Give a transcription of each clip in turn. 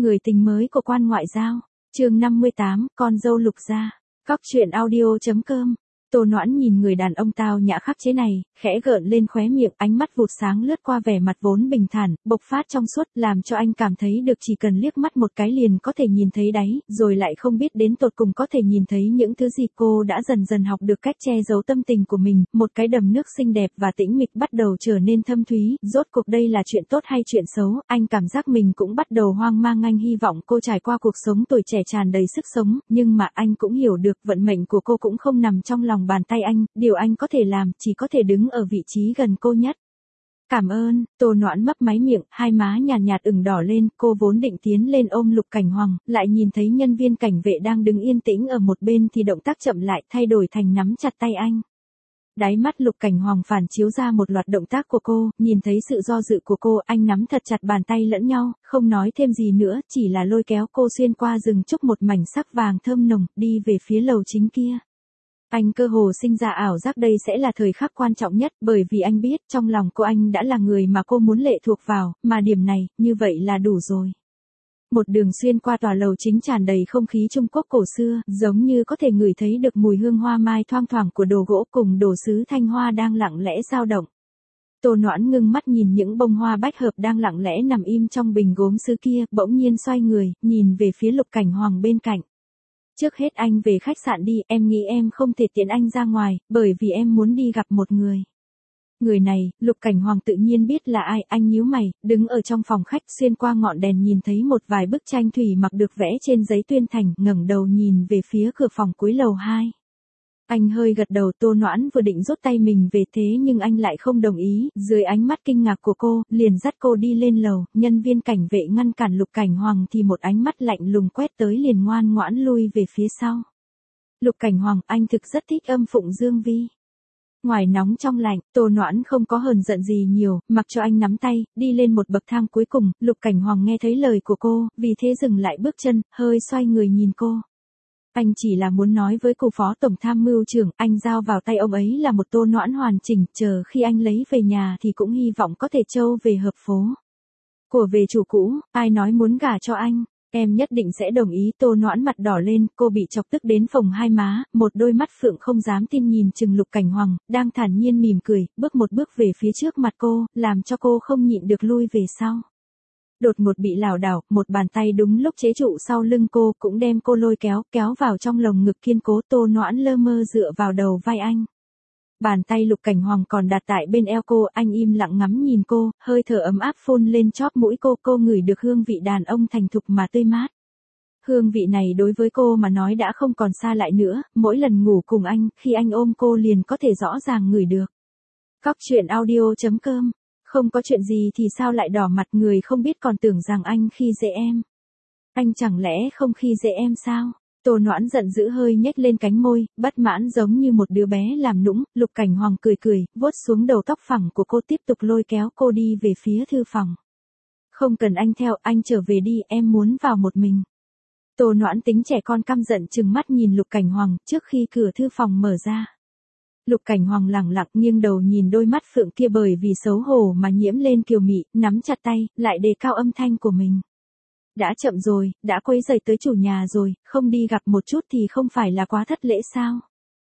Người tình mới của quan ngoại giao. Chương 58, con dâu Lục gia. Cóc truyện audio.com. Tô Noãn nhìn người đàn ông tao nhã khắc chế này, khẽ gợn lên khóe miệng, ánh mắt vụt sáng lướt qua vẻ mặt vốn bình thản, bộc phát trong suốt, làm cho anh cảm thấy được chỉ cần liếc mắt một cái liền có thể nhìn thấy đáy, rồi lại không biết đến tột cùng có thể nhìn thấy những thứ gì. Cô đã dần dần học được cách che giấu tâm tình của mình, một cái đầm nước xinh đẹp và tĩnh mịch bắt đầu trở nên thâm thúy, rốt cuộc đây là chuyện tốt hay chuyện xấu, anh cảm giác mình cũng bắt đầu hoang mang. Anh hy vọng cô trải qua cuộc sống tuổi trẻ tràn đầy sức sống, nhưng mà anh cũng hiểu được vận mệnh của cô cũng không nằm trong lòng bàn tay anh, điều anh có thể làm chỉ có thể đứng ở vị trí gần cô nhất. Cảm ơn, Tô Noãn mấp máy miệng, hai má nhàn nhạt ửng đỏ lên, cô vốn định tiến lên ôm Lục Cảnh Hoàng, lại nhìn thấy nhân viên cảnh vệ đang đứng yên tĩnh ở một bên thì động tác chậm lại, thay đổi thành nắm chặt tay anh. Đáy mắt Lục Cảnh Hoàng phản chiếu ra một loạt động tác của cô, nhìn thấy sự do dự của cô, anh nắm thật chặt bàn tay lẫn nhau, không nói thêm gì nữa, chỉ là lôi kéo cô xuyên qua rừng trúc một mảnh sắc vàng thơm nồng, đi về phía lầu chính kia. Anh cơ hồ sinh ra ảo giác đây sẽ là thời khắc quan trọng nhất, bởi vì anh biết trong lòng cô anh đã là người mà cô muốn lệ thuộc vào, mà điểm này, như vậy là đủ rồi. Một đường xuyên qua tòa lầu chính tràn đầy không khí Trung Quốc cổ xưa, giống như có thể ngửi thấy được mùi hương hoa mai thoang thoảng của đồ gỗ cùng đồ sứ thanh hoa đang lặng lẽ dao động. Tô Noãn ngưng mắt nhìn những bông hoa bách hợp đang lặng lẽ nằm im trong bình gốm sứ kia, bỗng nhiên xoay người, nhìn về phía Lục Cảnh Hoàng bên cạnh. Trước hết anh về khách sạn đi, em nghĩ em không thể tiễn anh ra ngoài, bởi vì em muốn đi gặp một người. Người này, Lục Cảnh Hoàng tự nhiên biết là ai, anh nhíu mày, đứng ở trong phòng khách xuyên qua ngọn đèn nhìn thấy một vài bức tranh thủy mặc được vẽ trên giấy tuyên thành, ngẩng đầu nhìn về phía cửa phòng cuối lầu 2. Anh hơi gật đầu. Tô Noãn vừa định rút tay mình về thế nhưng anh lại không đồng ý, dưới ánh mắt kinh ngạc của cô, liền dắt cô đi lên lầu, nhân viên cảnh vệ ngăn cản Lục Cảnh Hoàng thì một ánh mắt lạnh lùng quét tới liền ngoan ngoãn lui về phía sau. Lục Cảnh Hoàng, anh thực rất thích âm Phụng Dương Vi. Ngoài nóng trong lạnh, Tô Noãn không có hờn giận gì nhiều, mặc cho anh nắm tay, đi lên một bậc thang cuối cùng, Lục Cảnh Hoàng nghe thấy lời của cô, vì thế dừng lại bước chân, hơi xoay người nhìn cô. Anh chỉ là muốn nói với cô phó tổng tham mưu trưởng, anh giao vào tay ông ấy là một Tô Noãn hoàn chỉnh, chờ khi anh lấy về nhà thì cũng hy vọng có thể trâu về hợp phố. Của về chủ cũ, ai nói muốn gả cho anh, em nhất định sẽ đồng ý. Tô Noãn mặt đỏ lên, cô bị chọc tức đến phồng hai má, một đôi mắt phượng không dám tin nhìn chừng Lục Cảnh Hoàng, đang thản nhiên mỉm cười, bước một bước về phía trước mặt cô, làm cho cô không nhịn được lui về sau. Đột ngột bị lảo đảo, một bàn tay đúng lúc chế trụ sau lưng cô, cũng đem cô lôi kéo vào trong lồng ngực kiên cố. Tô Noãn lơ mơ dựa vào đầu vai anh. Bàn tay Lục Cảnh Hoàng còn đặt tại bên eo cô, anh im lặng ngắm nhìn cô, hơi thở ấm áp phun lên chóp mũi cô ngửi được hương vị đàn ông thành thục mà tươi mát. Hương vị này đối với cô mà nói đã không còn xa lại nữa, mỗi lần ngủ cùng anh, khi anh ôm cô liền có thể rõ ràng ngửi được. Cóc truyện audio.com. Không có chuyện gì thì sao lại đỏ mặt, người không biết còn tưởng rằng anh khi dễ em. Anh chẳng lẽ không khi dễ em sao? Tô Noãn giận dữ hơi nhếch lên cánh môi, bất mãn giống như một đứa bé làm nũng. Lục Cảnh Hoàng cười, vuốt xuống đầu tóc phẳng của cô, tiếp tục lôi kéo cô đi về phía thư phòng. Không cần anh theo, anh trở về đi, em muốn vào một mình. Tô Noãn tính trẻ con căm giận trừng mắt nhìn Lục Cảnh Hoàng, trước khi cửa thư phòng mở ra. Lục Cảnh Hoàng lẳng lặng nghiêng đầu nhìn đôi mắt phượng kia, bởi vì xấu hổ mà nhiễm lên kiều mị, nắm chặt tay, lại đề cao âm thanh của mình. Đã chậm rồi, đã quấy rầy tới chủ nhà rồi, không đi gặp một chút thì không phải là quá thất lễ sao?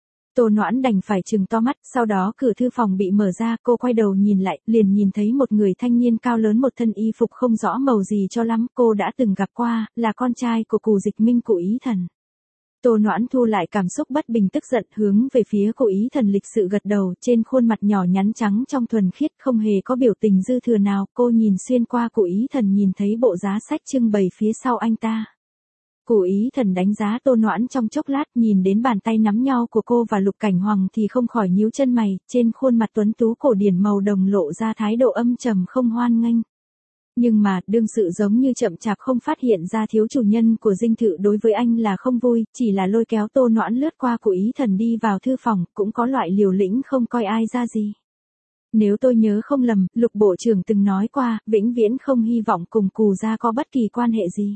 Tô Noãn đành phải trừng to mắt, sau đó cửa thư phòng bị mở ra, cô quay đầu nhìn lại, liền nhìn thấy một người thanh niên cao lớn, một thân y phục không rõ màu gì cho lắm, cô đã từng gặp qua, là con trai của Cù Dịch Minh, Cù Ý Thần. Tô Noãn thu lại cảm xúc bất bình tức giận, hướng về phía Cù Ý Thần lịch sự gật đầu, trên khuôn mặt nhỏ nhắn trắng trong thuần khiết không hề có biểu tình dư thừa nào. Cô nhìn xuyên qua Cù Ý Thần, nhìn thấy bộ giá sách trưng bày phía sau anh ta. Cù Ý Thần đánh giá Tô Noãn trong chốc lát, nhìn đến bàn tay nắm nhau của cô và Lục Cảnh Hoàng thì không khỏi nhíu chân mày, trên khuôn mặt tuấn tú cổ điển màu đồng lộ ra thái độ âm trầm không hoan nghênh. Nhưng mà, đương sự giống như chậm chạp không phát hiện ra thiếu chủ nhân của dinh thự đối với anh là không vui, chỉ là lôi kéo Tô Noãn lướt qua Cù Ý Thần đi vào thư phòng, cũng có loại liều lĩnh không coi ai ra gì. Nếu tôi nhớ không lầm, Lục bộ trưởng từng nói qua, vĩnh viễn không hy vọng cùng Cù gia có bất kỳ quan hệ gì.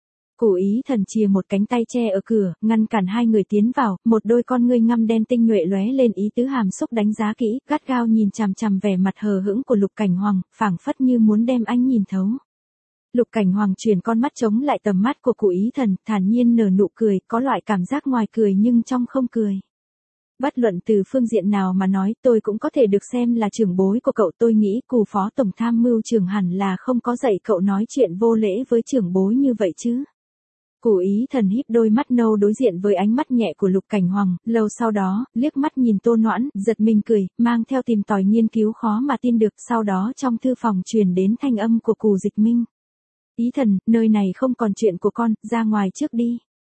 Cù Ý Thần chìa một cánh tay che ở cửa, ngăn cản hai người tiến vào, một đôi con ngươi ngăm đen tinh nhuệ lóe lên ý tứ hàm xúc đánh giá kỹ, gắt gao nhìn chằm chằm vẻ mặt hờ hững của Lục Cảnh Hoàng, phảng phất như muốn đem anh nhìn thấu. Lục Cảnh Hoàng chuyển con mắt chống lại tầm mắt của Cụ Ý Thần, thản nhiên nở nụ cười, có loại cảm giác ngoài cười nhưng trong không cười. Bất luận từ phương diện nào mà nói, tôi cũng có thể được xem là trưởng bối của cậu. Tôi nghĩ Cụ Phó Tổng Tham mưu trưởng hẳn là không có dạy cậu nói chuyện vô lễ với trưởng bối như vậy chứ. Cụ Ý Thần híp đôi mắt nâu đối diện với ánh mắt nhẹ của Lục Cảnh Hoàng, lâu sau đó, liếc mắt nhìn Tô Noãn, giật mình cười, mang theo tìm tòi nghiên cứu khó mà tin được. Sau đó trong thư phòng truyền đến thanh âm của Cụ Dịch Minh. Ý Thần, nơi này không còn chuyện của con, ra ngoài trước đi.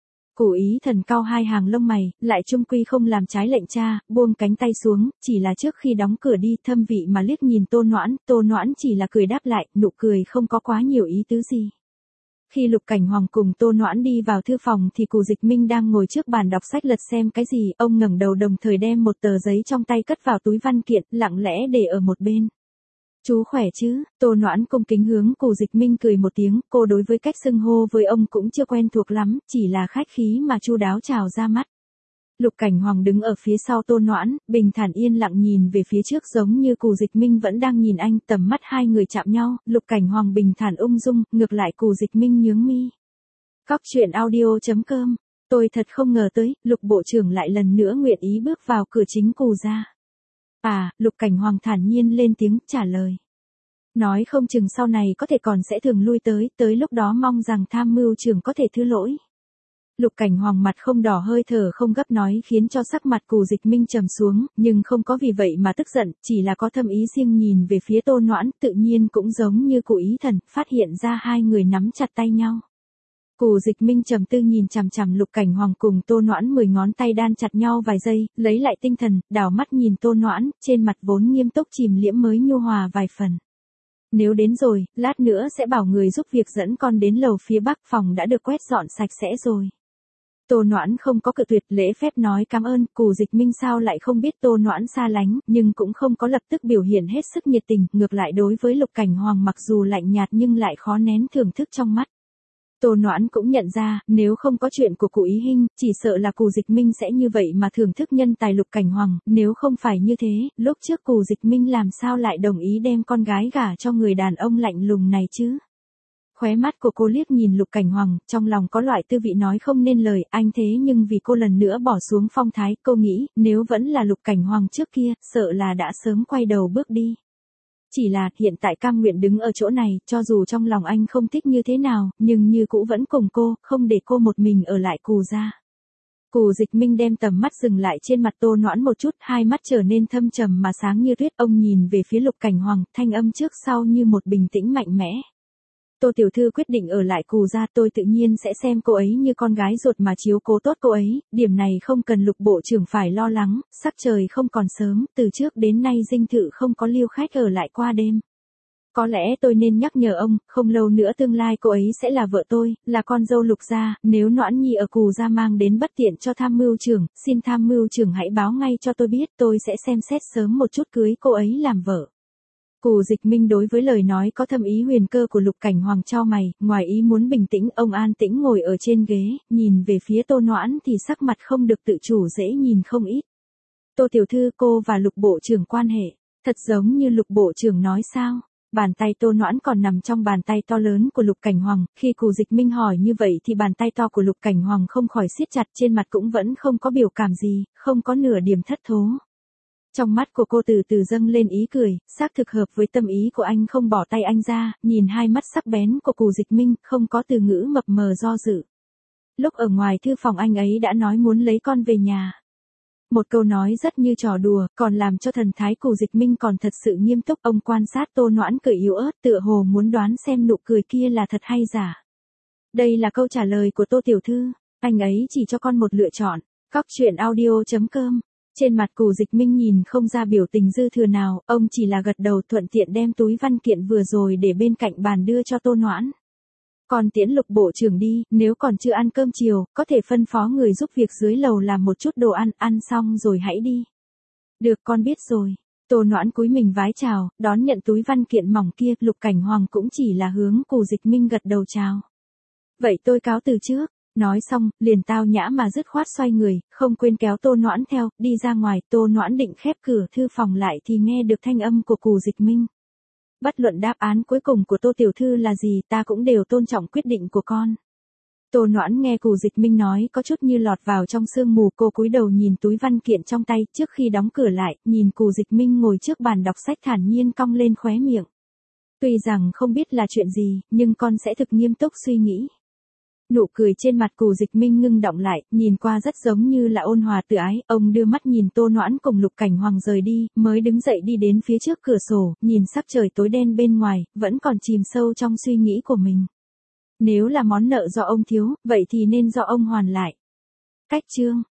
Cụ Ý Thần cau hai hàng lông mày, lại chung quy không làm trái lệnh cha, buông cánh tay xuống, chỉ là trước khi đóng cửa đi thâm vị mà liếc nhìn Tô Noãn chỉ là cười đáp lại, nụ cười không có quá nhiều ý tứ gì. Khi Lục Cảnh Hoàng cùng Tô Noãn đi vào thư phòng thì Cụ Dịch Minh đang ngồi trước bàn đọc sách lật xem cái gì, ông ngẩng đầu đồng thời đem một tờ giấy trong tay cất vào túi văn kiện, lặng lẽ để ở một bên. Chú khỏe chứ? Tô Noãn cung kính hướng Cụ Dịch Minh cười một tiếng, cô đối với cách xưng hô với ông cũng chưa quen thuộc lắm, chỉ là khách khí mà chu đáo chào ra mắt. Lục Cảnh Hoàng đứng ở phía sau Tô Noãn, bình thản yên lặng nhìn về phía trước giống như Cụ Dịch Minh vẫn đang nhìn anh, tầm mắt hai người chạm nhau, Lục Cảnh Hoàng bình thản ung dung, ngược lại Cụ Dịch Minh nhướng mi. Cóc truyện audio.com, tôi thật không ngờ tới, Lục Bộ trưởng lại lần nữa nguyện ý bước vào cửa chính Cụ gia. À, Lục Cảnh Hoàng thản nhiên lên tiếng trả lời. Nói không chừng sau này có thể còn sẽ thường lui tới lúc đó mong rằng tham mưu trưởng có thể thứ lỗi. Lục Cảnh Hoàng mặt không đỏ hơi thở không gấp nói khiến cho sắc mặt Cụ Dịch Minh trầm xuống, nhưng không có vì vậy mà tức giận, chỉ là có thâm ý riêng nhìn về phía Tô Noãn, tự nhiên cũng giống như Cụ Ý Thần, phát hiện ra hai người nắm chặt tay nhau. Cụ Dịch Minh trầm tư nhìn chằm chằm Lục Cảnh Hoàng cùng Tô Noãn 10 ngón tay đan chặt nhau vài giây, lấy lại tinh thần, đảo mắt nhìn Tô Noãn, trên mặt vốn nghiêm túc chìm liễm mới nhu hòa vài phần. Nếu đến rồi, lát nữa sẽ bảo người giúp việc dẫn con đến lầu phía bắc, phòng đã được quét dọn sạch sẽ rồi. Tô Noãn không có cự tuyệt, lễ phép nói cảm ơn. Cụ Dịch Minh sao lại không biết Tô Noãn xa lánh, nhưng cũng không có lập tức biểu hiện hết sức nhiệt tình, ngược lại đối với Lục Cảnh Hoàng mặc dù lạnh nhạt nhưng lại khó nén thưởng thức trong mắt. Tô Noãn cũng nhận ra, nếu không có chuyện của Cụ Ý Hinh, chỉ sợ là Cụ Dịch Minh sẽ như vậy mà thưởng thức nhân tài Lục Cảnh Hoàng, nếu không phải như thế, lúc trước Cụ Dịch Minh làm sao lại đồng ý đem con gái gả cho người đàn ông lạnh lùng này chứ? Khóe mắt của cô liếc nhìn Lục Cảnh Hoàng, trong lòng có loại tư vị nói không nên lời, anh thế nhưng vì cô lần nữa bỏ xuống phong thái, cô nghĩ, nếu vẫn là Lục Cảnh Hoàng trước kia, sợ là đã sớm quay đầu bước đi. Chỉ là, hiện tại cam nguyện đứng ở chỗ này, cho dù trong lòng anh không thích như thế nào, nhưng như cũ vẫn cùng cô, không để cô một mình ở lại Cụ gia. Cụ Dịch Minh đem tầm mắt dừng lại trên mặt Tô Noãn một chút, hai mắt trở nên thâm trầm mà sáng như tuyết, ông nhìn về phía Lục Cảnh Hoàng, thanh âm trước sau như một bình tĩnh mạnh mẽ. Tô tiểu thư quyết định ở lại Cụ gia, tôi tự nhiên sẽ xem cô ấy như con gái ruột mà chiếu cố tốt cô ấy, điểm này không cần Lục bộ trưởng phải lo lắng, sắc trời không còn sớm, từ trước đến nay dinh thự không có lưu khách ở lại qua đêm. Có lẽ tôi nên nhắc nhở ông, không lâu nữa tương lai cô ấy sẽ là vợ tôi, là con dâu Lục gia, nếu Noãn Nhi ở Cụ gia mang đến bất tiện cho tham mưu trưởng, xin tham mưu trưởng hãy báo ngay cho tôi biết, tôi sẽ xem xét sớm một chút cưới cô ấy làm vợ. Cụ Dịch Minh đối với lời nói có thâm ý huyền cơ của Lục Cảnh Hoàng chau mày, ngoài ý muốn bình tĩnh, ông an tĩnh ngồi ở trên ghế, nhìn về phía Tô Noãn thì sắc mặt không được tự chủ dễ nhìn không ít. Tô tiểu thư, cô và Lục bộ trưởng quan hệ, thật giống như Lục bộ trưởng nói sao? Bàn tay Tô Noãn còn nằm trong bàn tay to lớn của Lục Cảnh Hoàng, khi Cụ Dịch Minh hỏi như vậy thì bàn tay to của Lục Cảnh Hoàng không khỏi siết chặt, trên mặt cũng vẫn không có biểu cảm gì, không có nửa điểm thất thố. Trong mắt của cô từ từ dâng lên ý cười, xác thực hợp với tâm ý của anh, không bỏ tay anh ra, nhìn hai mắt sắc bén của Cụ Dịch Minh, không có từ ngữ mập mờ do dự. Lúc ở ngoài thư phòng anh ấy đã nói muốn lấy con về nhà. Một câu nói rất như trò đùa, còn làm cho thần thái Cụ Dịch Minh còn thật sự nghiêm túc, ông quan sát Tô Noãn cười yếu ớt tựa hồ muốn đoán xem nụ cười kia là thật hay giả. Đây là câu trả lời của Tô tiểu thư, anh ấy chỉ cho con một lựa chọn. Cóc truyện audio.com. Trên mặt Cụ Dịch Minh nhìn không ra biểu tình dư thừa nào, ông chỉ là gật đầu thuận tiện đem túi văn kiện vừa rồi để bên cạnh bàn đưa cho Tô Noãn. Còn tiễn Lục bộ trưởng đi, nếu còn chưa ăn cơm chiều, có thể phân phó người giúp việc dưới lầu làm một chút đồ ăn, ăn xong rồi hãy đi. Được, con biết rồi. Tô Noãn cúi mình vái chào, đón nhận túi văn kiện mỏng kia, Lục Cảnh Hoàng cũng chỉ là hướng Cụ Dịch Minh gật đầu chào. Vậy tôi cáo từ trước. Nói xong, liền tao nhã mà dứt khoát xoay người, không quên kéo Tô Noãn theo, đi ra ngoài. Tô Noãn định khép cửa thư phòng lại thì nghe được thanh âm của Cụ Dịch Minh. Bất luận đáp án cuối cùng của Tô tiểu thư là gì, ta cũng đều tôn trọng quyết định của con. Tô Noãn nghe Cù Dịch Minh nói có chút như lọt vào trong sương mù, cô cúi đầu nhìn túi văn kiện trong tay, trước khi đóng cửa lại, nhìn Cù Dịch Minh ngồi trước bàn đọc sách thản nhiên cong lên khóe miệng. Tuy rằng không biết là chuyện gì, nhưng con sẽ thực nghiêm túc suy nghĩ. Nụ cười trên mặt Cù Dịch Minh ngưng đọng lại, nhìn qua rất giống như là ôn hòa tự ái, ông đưa mắt nhìn Tô Noãn cùng Lục Cảnh Hoàng rời đi, mới đứng dậy đi đến phía trước cửa sổ, nhìn sắc trời tối đen bên ngoài, vẫn còn chìm sâu trong suy nghĩ của mình. Nếu là món nợ do ông thiếu, vậy thì nên do ông hoàn lại. Cách chương